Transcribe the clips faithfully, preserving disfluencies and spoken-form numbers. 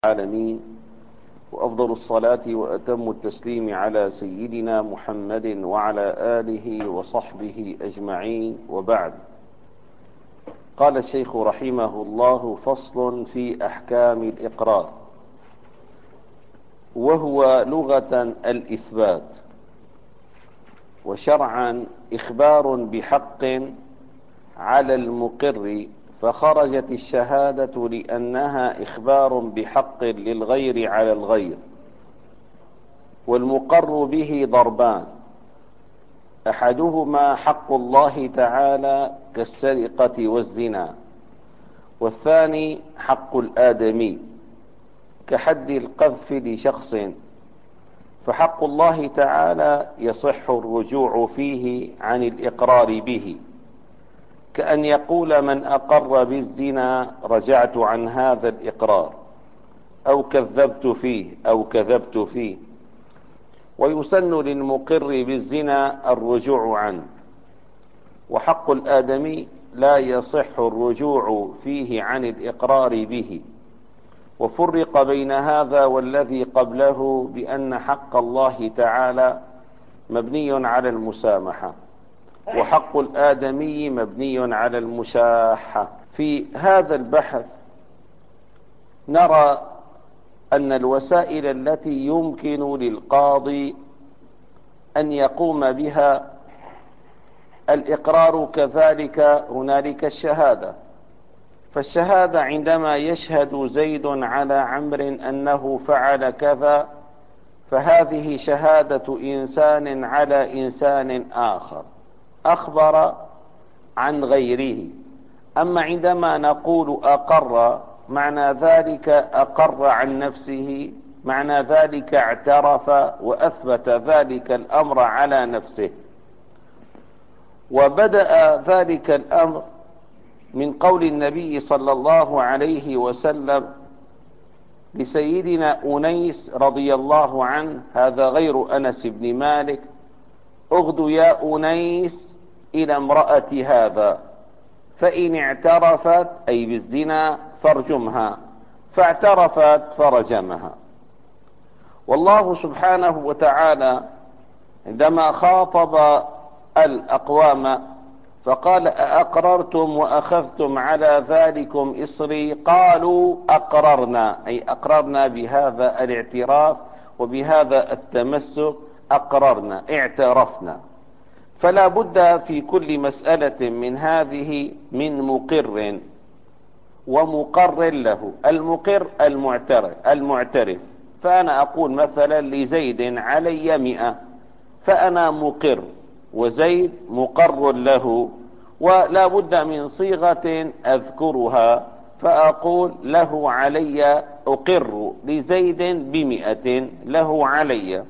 العالمين، وأفضل الصلاة وأتم التسليم على سيدنا محمد وعلى آله وصحبه أجمعين، وبعد. قال الشيخ رحمه الله: فصل في أحكام الإقرار، وهو لغة الإثبات، وشرعا إخبار بحق على المقر، فخرجت الشهادة لأنها إخبار بحق للغير على الغير. والمقر به ضربان: أحدهما حق الله تعالى كالسرقة والزنا، والثاني حق الآدمي كحد القذف لشخص. فحق الله تعالى يصح الرجوع فيه عن الإقرار به، كأن يقول من أقر بالزنا رجعت عن هذا الإقرار، أو كذبت فيه أو كذبت فيه. ويسن للمقر بالزنا الرجوع عنه. وحق الآدمي لا يصح الرجوع فيه عن الإقرار به. وفرق بين هذا والذي قبله بأن حق الله تعالى مبني على المسامحة، وحق الآدمي مبني على المشاحة. في هذا البحث نرى أن الوسائل التي يمكن للقاضي أن يقوم بها الإقرار، كذلك هنالك الشهادة. فالشهادة عندما يشهد زيد على عمرو أنه فعل كذا، فهذه شهادة إنسان على إنسان آخر أخبر عن غيره. أما عندما نقول أقر، معنى ذلك أقر عن نفسه، معنى ذلك اعترف وأثبت ذلك الأمر على نفسه. وبدأ ذلك الأمر من قول النبي صلى الله عليه وسلم لسيدنا أنيس رضي الله عنه، هذا غير أنس بن مالك: اغد يا أنيس إلى امرأة هذا، فإن اعترفت أي بالزنا فارجمها، فاعترفت فرجمها. والله سبحانه وتعالى عندما خاطب الأقوام فقال: أأقررتم وأخذتم على ذلكم إصري؟ قالوا أقررنا، أي أقررنا بهذا الاعتراف وبهذا التمسك، أقررنا اعترفنا. فلا بد في كل مسألة من هذه من مقر ومقر له. المقر المعترف المعترف فأنا أقول مثلا لزيد علي مئة، فأنا مقر، وزيد مقر له، ولا بد من صيغة أذكرها، فأقول له علي، أقر لزيد بمئة له علي.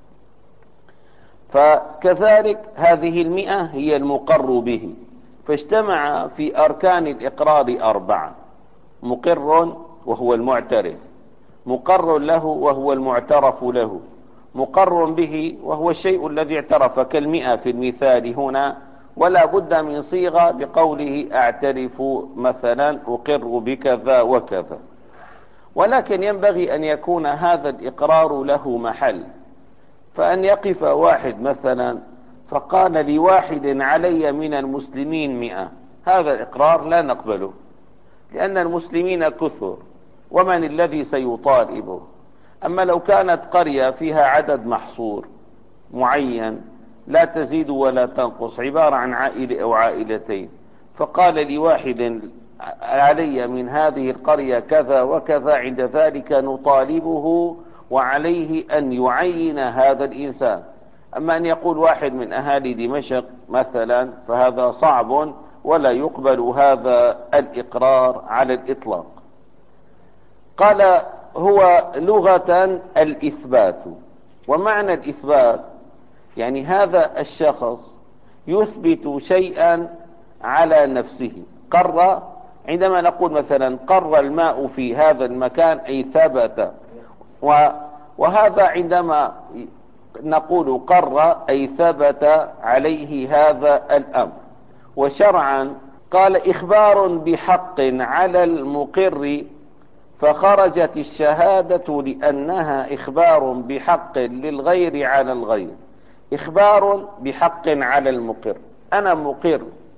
فكذلك هذه المئة هي المقر به. فاجتمع في أركان الإقرار أربعة: مقر وهو المعترف، مقر له وهو المعترف له، مقر به وهو الشيء الذي اعترف كالمئة في المثال هنا. ولا بد من صيغة بقوله أعترف مثلا، أقر بكذا وكذا. ولكن ينبغي أن يكون هذا الإقرار له محل. فأن يقف واحد مثلا فقال لواحد علي من المسلمين مئة، هذا الإقرار لا نقبله، لأن المسلمين كثر، ومن الذي سيطالبه؟ أما لو كانت قرية فيها عدد محصور معين لا تزيد ولا تنقص، عبارة عن عائلة أو عائلتين، فقال لواحد علي من هذه القرية كذا وكذا، عند ذلك نطالبه وعليه أن يعين هذا الإنسان. أما أن يقول واحد من أهالي دمشق مثلا، فهذا صعب ولا يقبل هذا الإقرار على الإطلاق. قال: هو لغة الإثبات. ومعنى الإثبات يعني هذا الشخص يثبت شيئا على نفسه. قر، عندما نقول مثلا قر الماء في هذا المكان أي ثبت، وهذا عندما نقول قر أي ثبت عليه هذا الأمر. وشرعا قال: إخبار بحق على المقر، فخرجت الشهادة لأنها إخبار بحق للغير على الغير، إخبار بحق على المقر. أنا مقر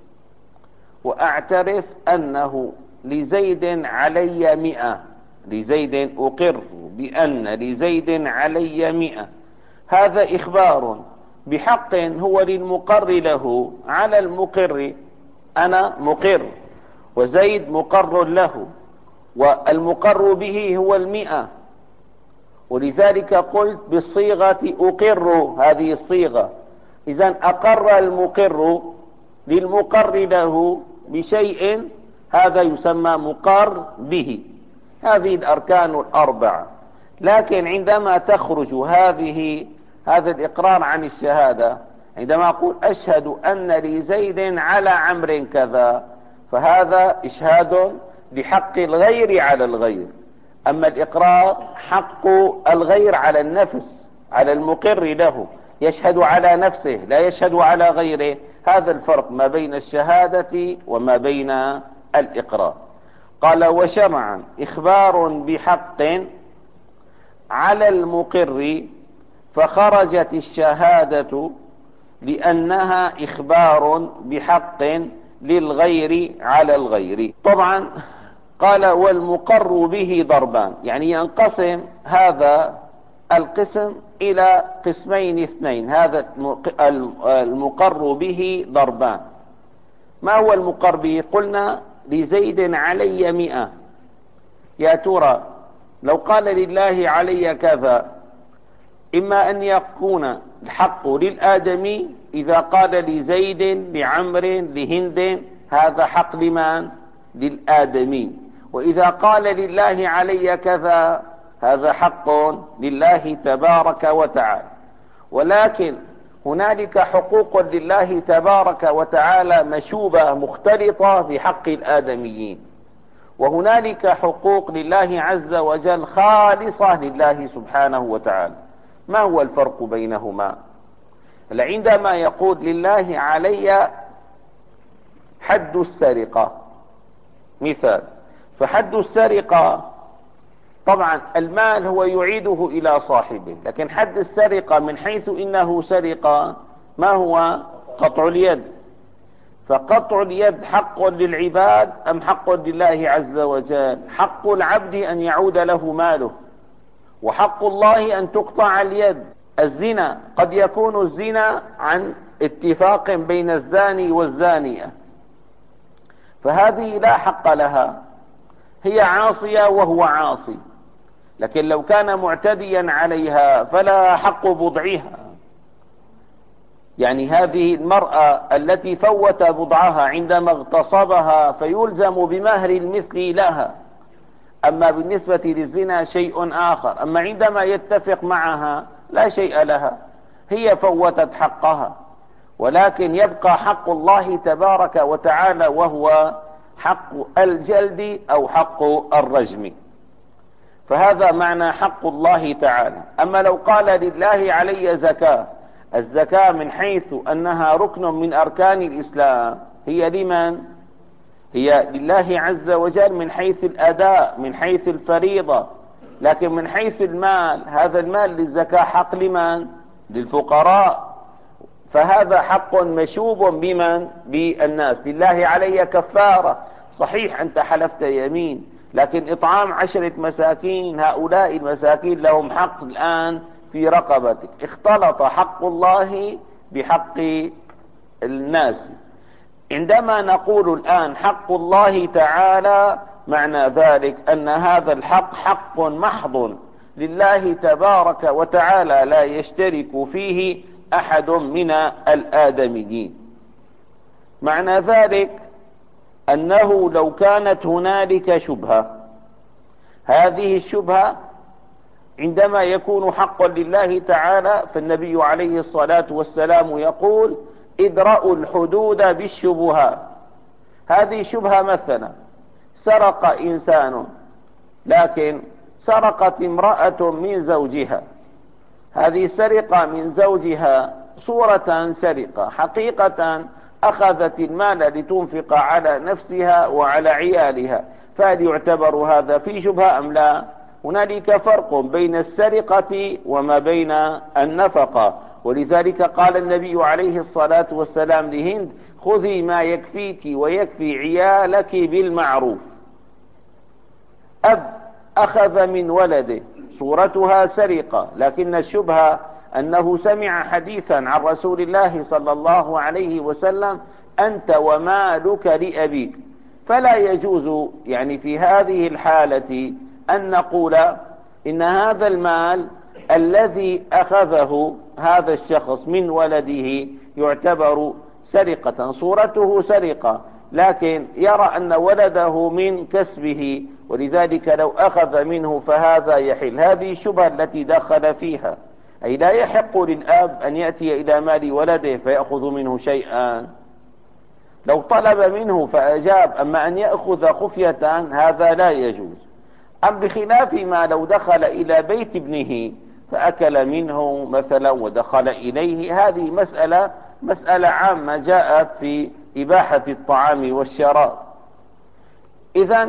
وأعترف أنه لزيد علي مئة، لزيد أقر بأن لزيد علي مئة، هذا إخبار بحق هو للمقر له على المقر. أنا مقر وزيد مقر له، والمقر به هو المئة، ولذلك قلت بالصيغة أقر، هذه الصيغة. إذن أقر المقر للمقر له بشيء، هذا يسمى مقر به. هذه الأركان الأربعة. لكن عندما تخرج هذه هذا الإقرار عن الشهادة، عندما أقول أشهد أن لزيد على عمرو كذا، فهذا إشهاد بحق الغير على الغير. أما الإقرار حق الغير على النفس، على المقر له، يشهد على نفسه لا يشهد على غيره. هذا الفرق ما بين الشهادة وما بين الإقرار. قال وشرعا إخبار بحق على المقر، فخرجت الشهادة لأنها إخبار بحق للغير على الغير. طبعا قال والمقر به ضربان، يعني ينقسم هذا القسم إلى قسمين اثنين. هذا المقر به ضربان. ما هو المقر به؟ قلنا لزيد علي مئة. يا ترى لو قال لله علي كذا، إما أن يكون الحق للآدمي إذا قال لزيد لعمر لهند، هذا حق لمن؟ للآدمي. وإذا قال لله علي كذا، هذا حق لله تبارك وتعالى. ولكن هنالك حقوق لله تبارك وتعالى مشوبة مختلطة بحق الآدميين، وهنالك حقوق لله عز وجل خالصة لله سبحانه وتعالى. ما هو الفرق بينهما؟ عندما يقول لله علي حد السرقة مثال، فحد السرقة طبعا المال هو يعيده إلى صاحبه، لكن حد السرقة من حيث إنه سرقة ما هو؟ قطع اليد. فقطع اليد حق للعباد أم حق لله عز وجل؟ حق العبد أن يعود له ماله، وحق الله أن تقطع اليد. الزنا قد يكون الزنا عن اتفاق بين الزاني والزانية، فهذه لا حق لها، هي عاصية وهو عاصي. لكن لو كان معتديا عليها فلا حق بضعها. يعني هذه المرأة التي فوت بضعها عندما اغتصبها فيلزم بمهر المثل لها. أما بالنسبة للزنا شيء آخر. أما عندما يتفق معها لا شيء لها، هي فوتت حقها. ولكن يبقى حق الله تبارك وتعالى، وهو حق الجلد أو حق الرجم. فهذا معنى حق الله تعالى. أما لو قال لله علي زكاة، الزكاة من حيث أنها ركن من أركان الإسلام هي لمن؟ هي لله عز وجل من حيث الأداء، من حيث الفريضة. لكن من حيث المال، هذا المال للزكاة حق لمن؟ للفقراء. فهذا حق مشوب بمن؟ بالناس. لله علي كفارة، صحيح أنت حلفت يمين، لكن إطعام عشرة مساكين، هؤلاء المساكين لهم حق الآن في رقبتك. اختلط حق الله بحق الناس. عندما نقول الآن حق الله تعالى، معنى ذلك أن هذا الحق حق محض لله تبارك وتعالى، لا يشترك فيه أحد من الآدميين. معنى ذلك أنه لو كانت هنالك شبهة، هذه الشبهة عندما يكون حقا لله تعالى، فالنبي عليه الصلاة والسلام يقول ادرأوا الحدود بالشبهات. هذه شبهة، مثلا سرق إنسان، لكن سرقت امرأة من زوجها، هذه سرقة من زوجها صورة سرقة، حقيقة أخذت المال لتنفق على نفسها وعلى عيالها، فهل يعتبر هذا في شبهة أم لا؟ هنالك فرق بين السرقة وما بين النفقة، ولذلك قال النبي عليه الصلاة والسلام لهند: خذي ما يكفيك ويكفي عيالك بالمعروف. أب أخذ من ولده، صورتها سرقة، لكن الشبهة أنه سمع حديثا عن رسول الله صلى الله عليه وسلم: أنت ومالك لأبيك. فلا يجوز يعني في هذه الحالة أن نقول إن هذا المال الذي أخذه هذا الشخص من ولده يعتبر سرقة، صورته سرقة، لكن يرى أن ولده من كسبه، ولذلك لو أخذ منه فهذا يحل. هذه الشبهة التي دخل فيها، أي لا يحق للأب أن يأتي إلى مال ولده فيأخذ منه شيئا. لو طلب منه فأجاب، أما أن يأخذ خفية هذا لا يجوز. أم بخلاف ما لو دخل إلى بيت ابنه فأكل منه مثلا ودخل إليه، هذه مسألة مسألة عامة جاءت في إباحة الطعام والشراب. إذن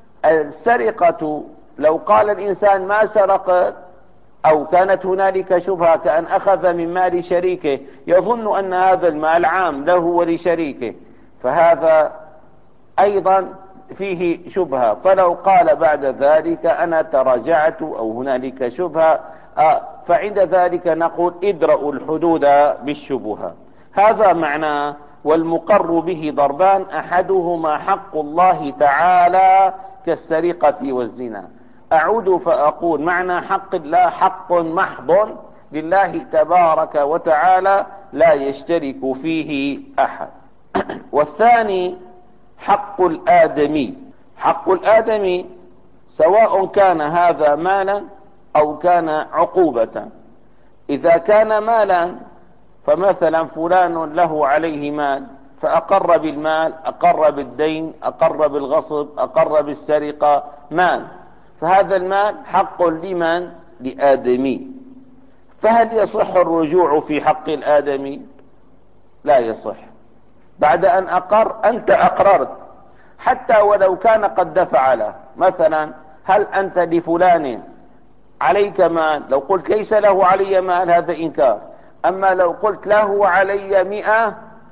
السرقة لو قال الإنسان ما سرق، أو كانت هنالك شبهة كأن أخذ من مال شريكه يظن أن هذا المال عام له ولشريكه، فهذا أيضا فيه شبهة. فلو قال بعد ذلك أنا تراجعت أو هنالك شبهة، فعند ذلك نقول ادرأوا الحدود بالشبهة. هذا معناه. والمقر به ضربان: أحدهما حق الله تعالى كالسرقة والزنا. أعود فأقول: معنى حق الله حق محض لله تبارك وتعالى لا يشترك فيه أحد. والثاني حق الآدمي. حق الآدمي سواء كان هذا مالا أو كان عقوبة. إذا كان مالا فمثلا فلان له عليه مال فأقر بالمال، أقر بالدين، أقر بالغصب، أقر بالسرقة، مال، فهذا المال حق لمن؟ لآدمي. فهل يصح الرجوع في حق الآدمي؟ لا يصح. بعد أن أقر، أنت أقررت حتى ولو كان قد دفع له. مثلا هل أنت لفلان عليك مال؟ لو قلت ليس له علي مال هذا إنكار. أما لو قلت له علي مئة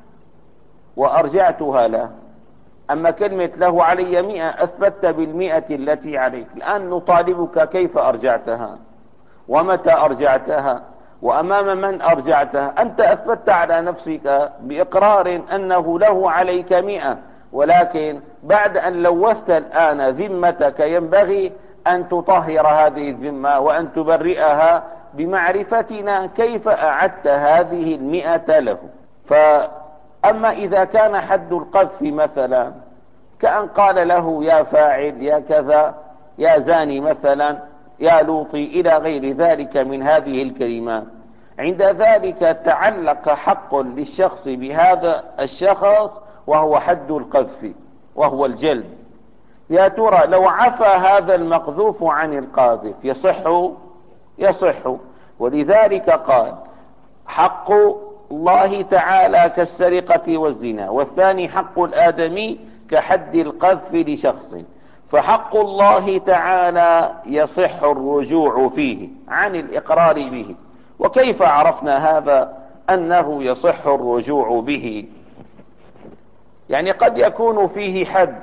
وأرجعتها له، أما كلمة له علي مئة أثبت بالمئة التي عليك. الآن نطالبك كيف أرجعتها ومتى أرجعتها وأمام من أرجعتها. أنت أثبت على نفسك بإقرار أنه له عليك مئة، ولكن بعد أن لوثت الآن ذمتك ينبغي أن تطهر هذه الذمة وأن تبرئها بمعرفتنا كيف أعدت هذه المئة له. فأما إذا كان حد القذف مثلا كأن قال له يا فاعل يا كذا يا زاني مثلا يا لوطي إلى غير ذلك من هذه الكلمات، عند ذلك تعلق حق للشخص بهذا الشخص وهو حد القذف وهو الجلد. يا ترى لو عفى هذا المقذوف عن القاذف يصح؟ يصح. ولذلك قال حق الله تعالى كالسرقة والزنا، والثاني حق الآدمي كحد القذف لشخص. فحق الله تعالى يصح الرجوع فيه عن الإقرار به. وكيف عرفنا هذا أنه يصح الرجوع به؟ يعني قد يكون فيه حد.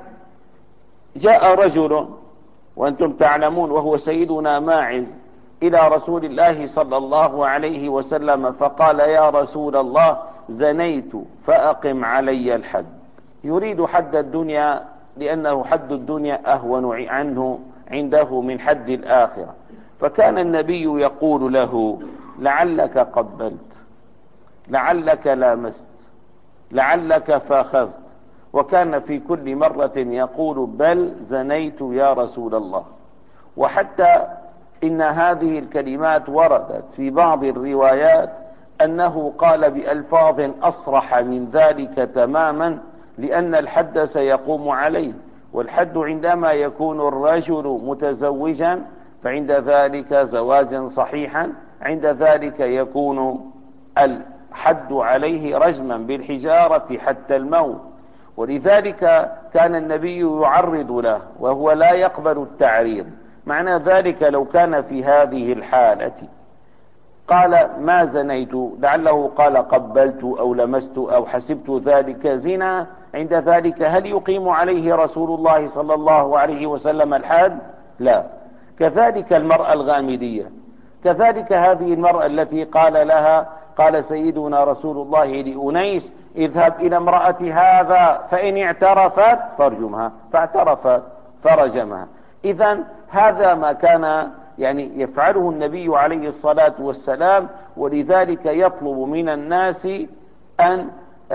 جاء رجل وأنتم تعلمون وهو سيدنا ماعز إلى رسول الله صلى الله عليه وسلم فقال يا رسول الله زنيت فأقم علي الحد. يريد حد الدنيا لأنه حد الدنيا أهون عنه عنده من حد الآخرة. فكان النبي يقول له لعلك قبلت، لعلك لامست، لعلك فاخذت، وكان في كل مرة يقول بل زنيت يا رسول الله. وحتى إن هذه الكلمات وردت في بعض الروايات أنه قال بألفاظ أصرح من ذلك تماما، لأن الحد سيقوم عليه، والحد عندما يكون الرجل متزوجا فعند ذلك زواجا صحيحا، عند ذلك يكون الحد عليه رجما بالحجارة حتى الموت. ولذلك كان النبي يعرض له وهو لا يقبل التعريض. معنى ذلك لو كان في هذه الحالة قال ما زنيت، لعله قال قبلت أو لمست أو حسبت ذلك زنا، عند ذلك هل يقيم عليه رسول الله صلى الله عليه وسلم الحد؟ لا. كذلك المرأة الغامدية، كذلك هذه المرأة التي قال لها قال سيدنا رسول الله لأنيس اذهب إلى امرأة هذا فإن اعترفت فارجمها، فاعترفت فرجمها. إذا هذا ما كان يعني يفعله النبي عليه الصلاة والسلام، ولذلك يطلب من الناس أن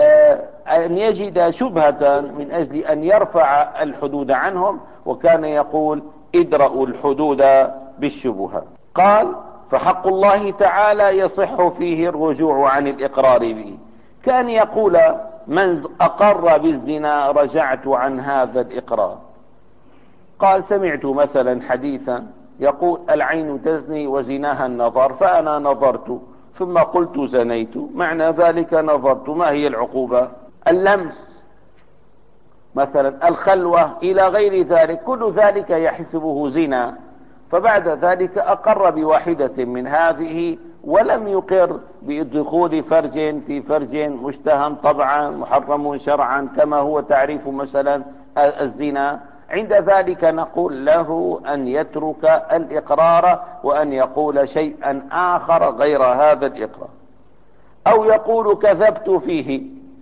أن يجد شبهة من أجل أن يرفع الحدود عنهم، وكان يقول ادرأوا الحدود بالشبهة. قال فحق الله تعالى يصح فيه الرجوع عن الإقرار به. كان يقول من أقر بالزنا رجعت عن هذا الإقرار. قال سمعت مثلا حديثا يقول العين تزني وزناها النظر، فأنا نظرت ثم قلت زنيت، معنى ذلك نظرت، ما هي العقوبة؟ اللمس مثلا، الخلوة، إلى غير ذلك، كل ذلك يحسبه زنا. فبعد ذلك أقر بواحدة من هذه ولم يقر بدخول فرج في فرج مشتهى طبعا محرم شرعا كما هو تعريف مثلا الزنا. عند ذلك نقول له أن يترك الإقرار وأن يقول شيئا آخر غير هذا الإقرار، أو يقول كذبت فيه.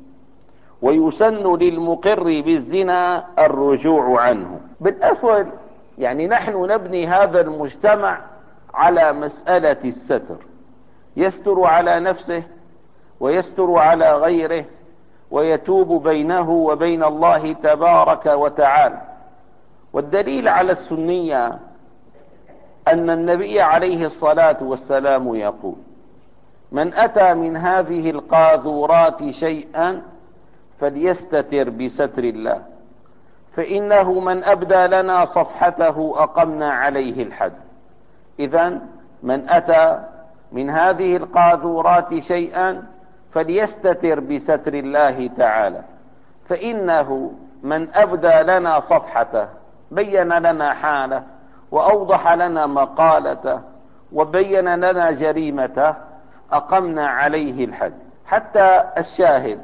ويسن للمقر بالزنا الرجوع عنه. بالأصل يعني نحن نبني هذا المجتمع على مسألة الستر، يستر على نفسه ويستر على غيره ويتوب بينه وبين الله تبارك وتعالى. والدليل على السنية أن النبي عليه الصلاة والسلام يقول من أتى من هذه القاذورات شيئا فليستتر بستر الله، فإنه من أبدى لنا صفحته أقمنا عليه الحد. إذن من أتى من هذه القاذورات شيئا فليستتر بستر الله تعالى، فإنه من أبدى لنا صفحته، بين لنا حاله وأوضح لنا مقالته وبين لنا جريمته، أقمنا عليه الحد. حتى الشاهد،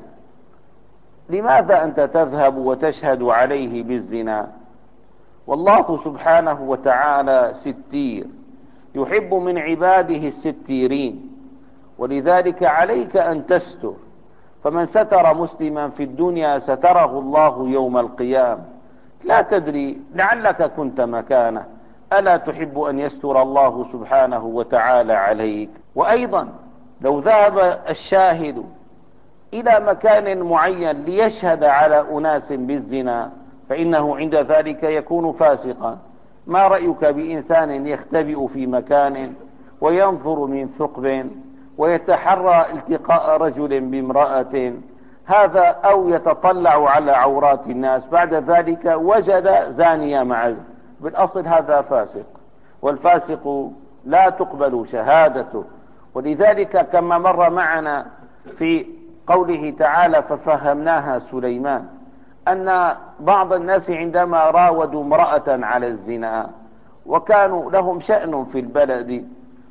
لماذا أنت تذهب وتشهد عليه بالزنا؟ والله سبحانه وتعالى ستير، يحب من عباده الستيرين، ولذلك عليك أن تستر. فمن ستر مسلما في الدنيا ستره الله يوم القيامة. لا تدري لعلك كنت مكانه، ألا تحب أن يستر الله سبحانه وتعالى عليك؟ وأيضا لو ذهب الشاهد إلى مكان معين ليشهد على أناس بالزنا فإنه عند ذلك يكون فاسقا. ما رأيك بإنسان يختبئ في مكان وينظر من ثقب ويتحرى التقاء رجل بامرأة هذا، أو يتطلع على عورات الناس، بعد ذلك وجد زانية معه؟ بالأصل هذا فاسق، والفاسق لا تقبل شهادته. ولذلك كما مر معنا في قوله تعالى ففهمناها سليمان أن بعض الناس عندما راودوا امرأة على الزنا وكانوا لهم شأن في البلد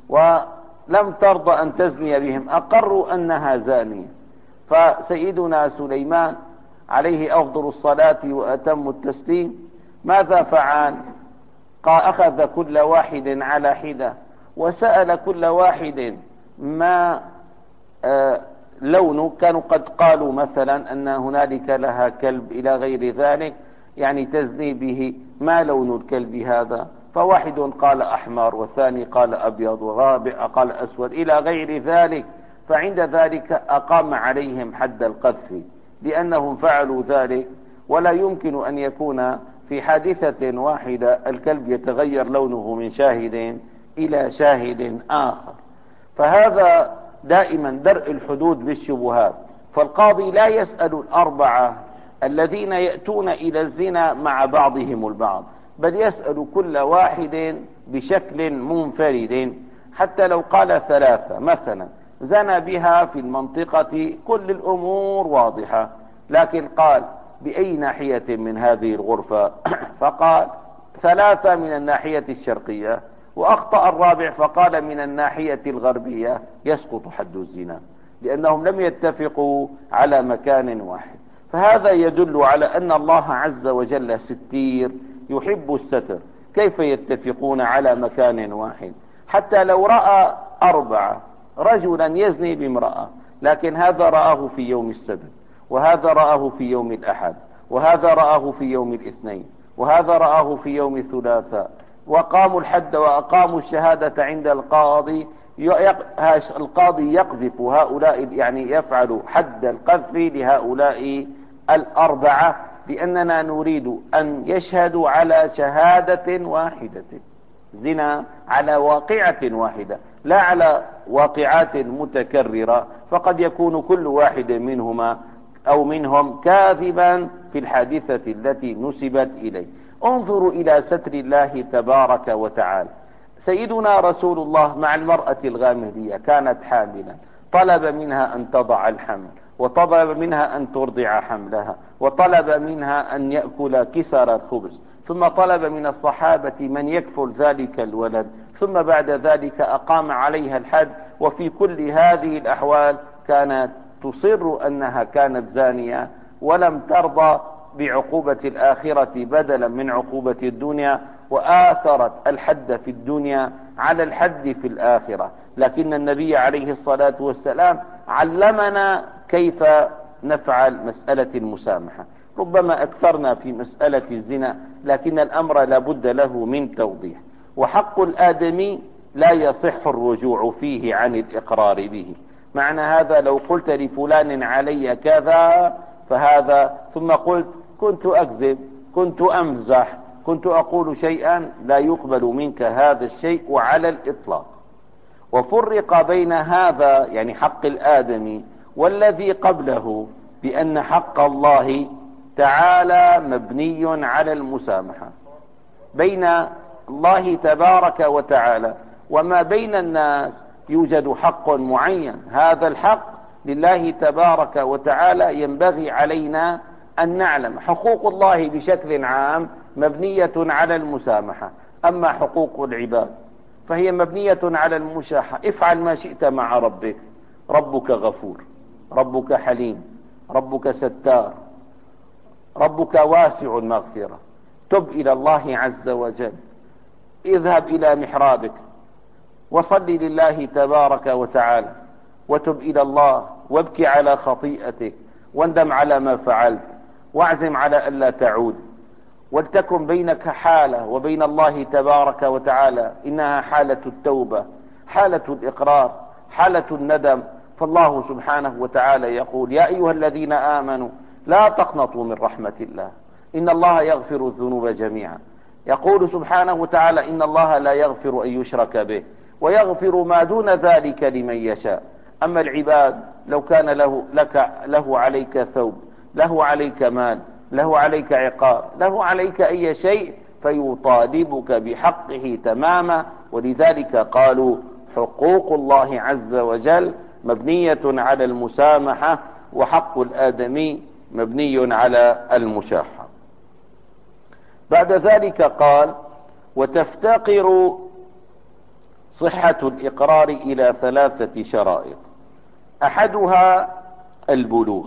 ولم ترضى أن تزني بهم، أقروا أنها زانية. فسيدنا سليمان عليه أفضل الصلاة وأتم التسليم ماذا فعل؟ قال أخذ كل واحد على حدة وسأل كل واحد ما آه لونه، كانوا قد قالوا مثلا أن هنالك لها كلب إلى غير ذلك، يعني تزني به، ما لون الكلب هذا؟ فواحد قال أحمر والثاني قال أبيض والرابع قال أسود إلى غير ذلك. فعند ذلك أقام عليهم حد القذف لأنهم فعلوا ذلك. ولا يمكن أن يكون في حادثة واحدة الكلب يتغير لونه من شاهد إلى شاهد آخر. فهذا دائما درء الحدود بالشبهات. فالقاضي لا يسأل الأربعة الذين يأتون إلى الزنا مع بعضهم البعض، بل يسأل كل واحد بشكل منفرد. حتى لو قال ثلاثة مثلا زنى بها في المنطقة كل الأمور واضحة، لكن قال بأي ناحية من هذه الغرفة؟ فقال ثلاثة من الناحية الشرقية، وأخطأ الرابع فقال من الناحية الغربية، يسقط حد الزنا، لأنهم لم يتفقوا على مكان واحد. فهذا يدل على أن الله عز وجل ستير يحب الستر. كيف يتفقون على مكان واحد؟ حتى لو رأى أربعة رجلا يزني بامرأة، لكن هذا رآه في يوم السبت، وهذا رآه في يوم الأحد، وهذا رآه في يوم الاثنين، وهذا رآه في يوم الثلاثاء، وقاموا الحد وأقاموا الشهادة عند القاضي، القاضي يقذف هؤلاء، يعني يفعل حد القذف لهؤلاء الأربعة، لأننا نريد أن يشهدوا على شهادة واحدة، زنا على واقعة واحدة، لا على واقعات متكررة، فقد يكون كل واحد منهما أو منهم كاذبا في الحادثة التي نسبت إليه. انظروا إلى ستر الله تبارك وتعالى. سيدنا رسول الله مع المرأة الغامدية كانت حاملا، طلب منها أن تضع الحمل، وطلب منها أن ترضع حملها، وطلب منها أن يأكل كسر الخبز، ثم طلب من الصحابة من يكفل ذلك الولد، ثم بعد ذلك أقام عليها الحد. وفي كل هذه الأحوال كانت تصر أنها كانت زانية، ولم ترضى بعقوبة الآخرة بدلا من عقوبة الدنيا، وآثرت الحد في الدنيا على الحد في الآخرة. لكن النبي عليه الصلاة والسلام علمنا كيف نفعل مسألة المسامحة. ربما أكثرنا في مسألة الزنا، لكن الأمر لابد له من توضيح. وحق الآدمي لا يصح الرجوع فيه عن الإقرار به. معنى هذا لو قلت لفلان علي كذا فهذا، ثم قلت كنت أكذب، كنت أمزح، كنت أقول شيئا، لا يقبل منك هذا الشيء على الإطلاق. وفرق بين هذا، يعني حق الآدمي، والذي قبله، بأن حق الله تعالى مبني على المسامحة. بين الله تبارك وتعالى وما بين الناس يوجد حق معين، هذا الحق لله تبارك وتعالى ينبغي علينا أن نعلم. حقوق الله بشكل عام مبنية على المسامحة، أما حقوق العباد فهي مبنية على المشاحة. افعل ما شئت مع ربك، ربك غفور، ربك حليم، ربك ستار، ربك واسع المغفرة. تب إلى الله عز وجل، اذهب إلى محرابك وصل لله تبارك وتعالى، وتب إلى الله وابكي على خطيئتك، واندم على ما فعلت، واعزم على ألا تعود. ولتكن بينك حالة وبين الله تبارك وتعالى، إنها حالة التوبة، حالة الإقرار، حالة الندم. فالله سبحانه وتعالى يقول: يا أيها الذين آمنوا لا تقنطوا من رحمة الله، إن الله يغفر الذنوب جميعا. يقول سبحانه وتعالى: إن الله لا يغفر أن يشرك به ويغفر ما دون ذلك لمن يشاء. أما العباد لو كان له, لك له عليك ثوب، له عليك مال، له عليك عقاب، له عليك أي شيء، فيطالبك بحقه تماما. ولذلك قالوا: حقوق الله عز وجل مبنية على المسامحة، وحق الآدمي مبني على المشاحة. بعد ذلك قال: وتفتقر صحة الإقرار إلى ثلاثة شرائط، أحدها البلوغ.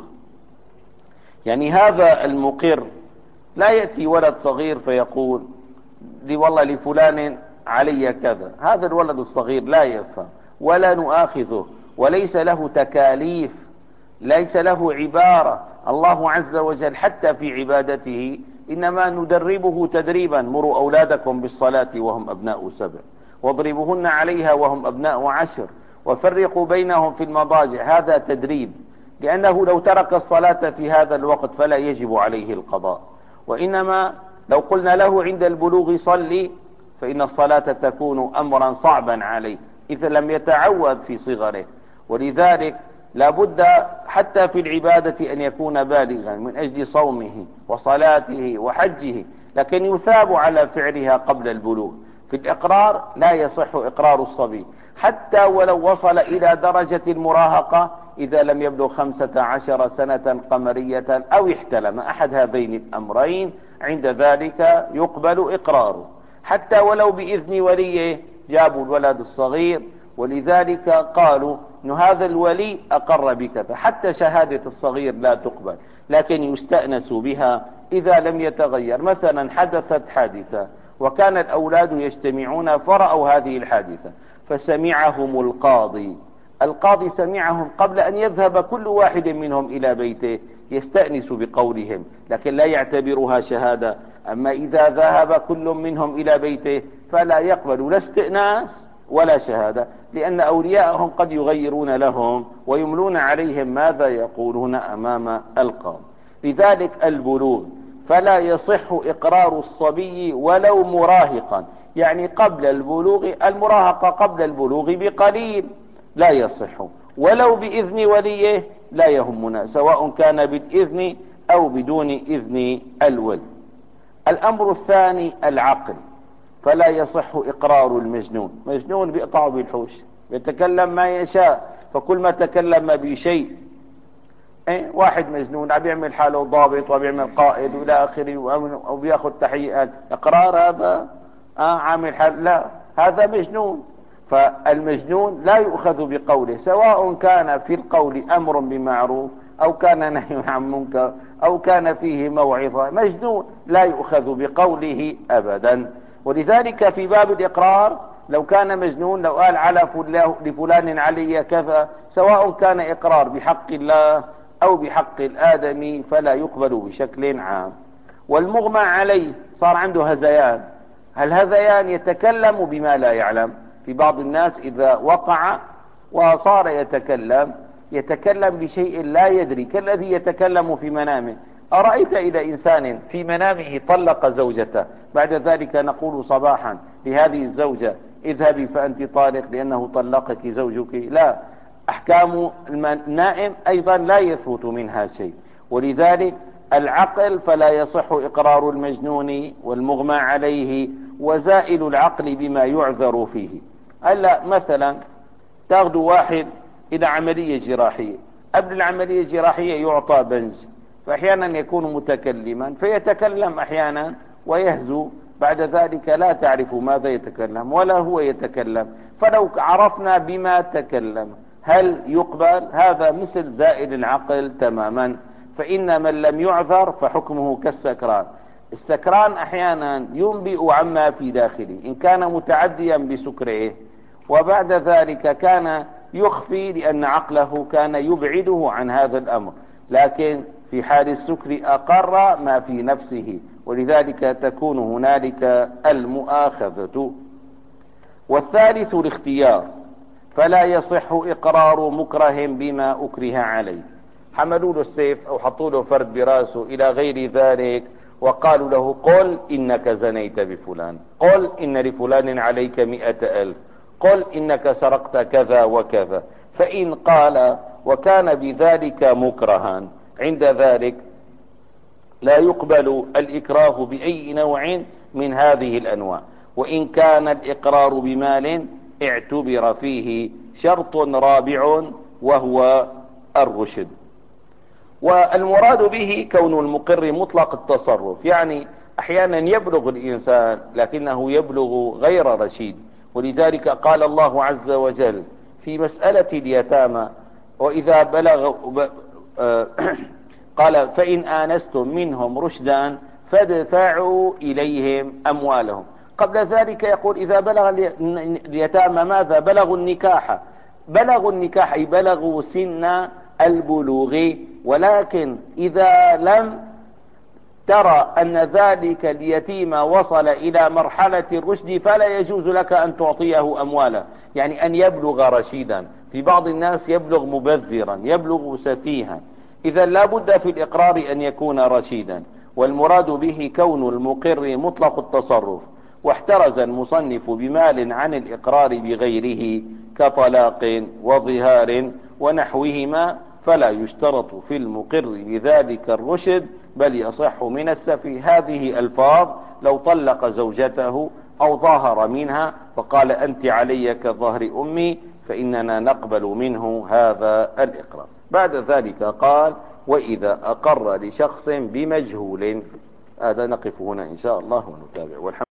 يعني هذا المقر لا يأتي ولد صغير فيقول لي والله لفلان علي كذا، هذا الولد الصغير لا يفهم ولا نؤاخذه، وليس له تكاليف، ليس له عبارة. الله عز وجل حتى في عبادته إنما ندربه تدريبا: مروا أولادكم بالصلاة وهم أبناء سبع، واضربوهن عليها وهم أبناء عشر، وفرقوا بينهم في المضاجع. هذا تدريب، لأنه لو ترك الصلاة في هذا الوقت فلا يجب عليه القضاء. وإنما لو قلنا له عند البلوغ صلي، فإن الصلاة تكون أمرا صعبا عليه إذا لم يتعود في صغره. ولذلك لا بد حتى في العبادة أن يكون بالغا من أجل صومه وصلاته وحجه، لكن يثاب على فعلها قبل البلوغ. في الإقرار لا يصح إقرار الصبي حتى ولو وصل إلى درجة المراهقة، إذا لم يبلغ خمسة عشر سنة قمرية أو احتلم، أحد هذين الأمرين، عند ذلك يقبل إقراره، حتى ولو بإذن وليه. جابوا الولد الصغير، ولذلك قالوا أن هذا الولي أقر بكذا، حتى شهادة الصغير لا تقبل، لكن يستأنس بها إذا لم يتغير. مثلا حدثت حادثة وكان الأولاد يجتمعون فرأوا هذه الحادثة، فسمعهم القاضي القاضي سمعهم قبل أن يذهب كل واحد منهم إلى بيته، يستأنس بقولهم لكن لا يعتبرها شهادة. أما إذا ذهب كل منهم إلى بيته فلا يقبل لا استئناس ولا شهادة، لأن أولياءهم قد يغيرون لهم ويملون عليهم ماذا يقولون أمام القاضي. لذلك البلوغ فلا يصح إقرار الصبي ولو مراهقا، يعني قبل البلوغ، المراهقة قبل البلوغ بقليل لا يصح، ولو بإذن وليه لا يهمنا، سواء كان بالإذن أو بدون إذن الولي. الأمر الثاني العقل، فلا يصح إقرار المجنون. مجنون بيقطع بالحوش، يتكلم ما يشاء، فكل ما تكلم بشيء، ايه واحد مجنون عم يعمل حاله ضابط وبيعمل قائد والى اخره وبياخذ تحقيقات، اقرار هذا اه عامل حال؟ لا، هذا مجنون. فالمجنون لا يؤخذ بقوله، سواء كان في القول امر بمعروف او كان نهي عن منكر او كان فيه موعظة. مجنون لا يؤخذ بقوله ابدا. ولذلك في باب الاقرار لو كان مجنون، لو قال على لفلان علي كذا، سواء كان اقرار بحق الله او بحق الادمي، فلا يقبل بشكل عام. والمغمى عليه صار عنده هذيان، الهذيان يتكلم بما لا يعلم. في بعض الناس اذا وقع وصار يتكلم يتكلم بشيء لا يدري، كالذي يتكلم في منامه. أرأيت إذا إنسان في منامه طلق زوجته، بعد ذلك نقول صباحا لهذه الزوجة اذهبي فأنت طالق لأنه طلقك زوجك؟ لا، أحكام النائم أيضا لا يثبت منها شيء. ولذلك العقل فلا يصح إقرار المجنون والمغمى عليه وزائل العقل بما يعذر فيه. هلا مثلا تاخذ واحد إلى عملية جراحية، قبل العملية الجراحية يعطى بنج، فأحيانا يكون متكلما فيتكلم أحيانا ويهزو، بعد ذلك لا تعرف ماذا يتكلم ولا هو يتكلم. فلو عرفنا بما تكلم هل يقبل؟ هذا مثل زائل العقل تماما. فإن من لم يعذر فحكمه كالسكران. السكران أحيانا ينبئ عما في داخله، إن كان متعديا بسكره وبعد ذلك كان يخفي لأن عقله كان يبعده عن هذا الأمر، لكن في حال السكر أقر ما في نفسه، ولذلك تكون هنالك المؤاخذة. والثالث الاختيار، فلا يصح إقرار مكره بما أكره عليه. حملوا له السيف أو حطوا له فرد براسه إلى غير ذلك وقالوا له قل إنك زنيت بفلان، قل إن لفلان عليك مئة ألف، قل إنك سرقت كذا وكذا. فإن قال وكان بذلك مكرها، عند ذلك لا يقبل الإكراه بأي نوع من هذه الأنواع. وإن كان الإقرار بمال اعتبر فيه شرط رابع وهو الرشد. والمراد به كون المقر مطلق التصرف، يعني أحيانا يبلغ الإنسان لكنه يبلغ غير رشيد. ولذلك قال الله عز وجل في مسألة اليتامى وإذا بلغ قال فإن آنستم منهم رشدا فادفعوا إليهم أموالهم. قبل ذلك يقول إذا بلغ اليتامى ماذا؟ بلغوا النكاح. بلغوا النكاح أي بلغوا سن البلوغ، ولكن إذا لم ترى أن ذلك اليتيم وصل إلى مرحلة الرشد فلا يجوز لك أن تعطيه أمواله، يعني أن يبلغ رشيدا. في بعض الناس يبلغ مبذرا، يبلغ سفيها، إذا لا بد في الإقرار أن يكون رشيدا. والمراد به كون المقر مطلق التصرف. واحترز المصنف بمال عن الإقرار بغيره كطلاق وظهار ونحوهما، فلا يشترط في المقر بذلك الرشد بل يصح من السفي. هذه الفاظ لو طلق زوجته أو ظاهر منها فقال أنت علي كظهر أمي، فإننا نقبل منه هذا الإقرار. بعد ذلك قال: وإذا أقر لشخص بمجهول. هذا نقف هنا إن شاء الله ونتابع والحمد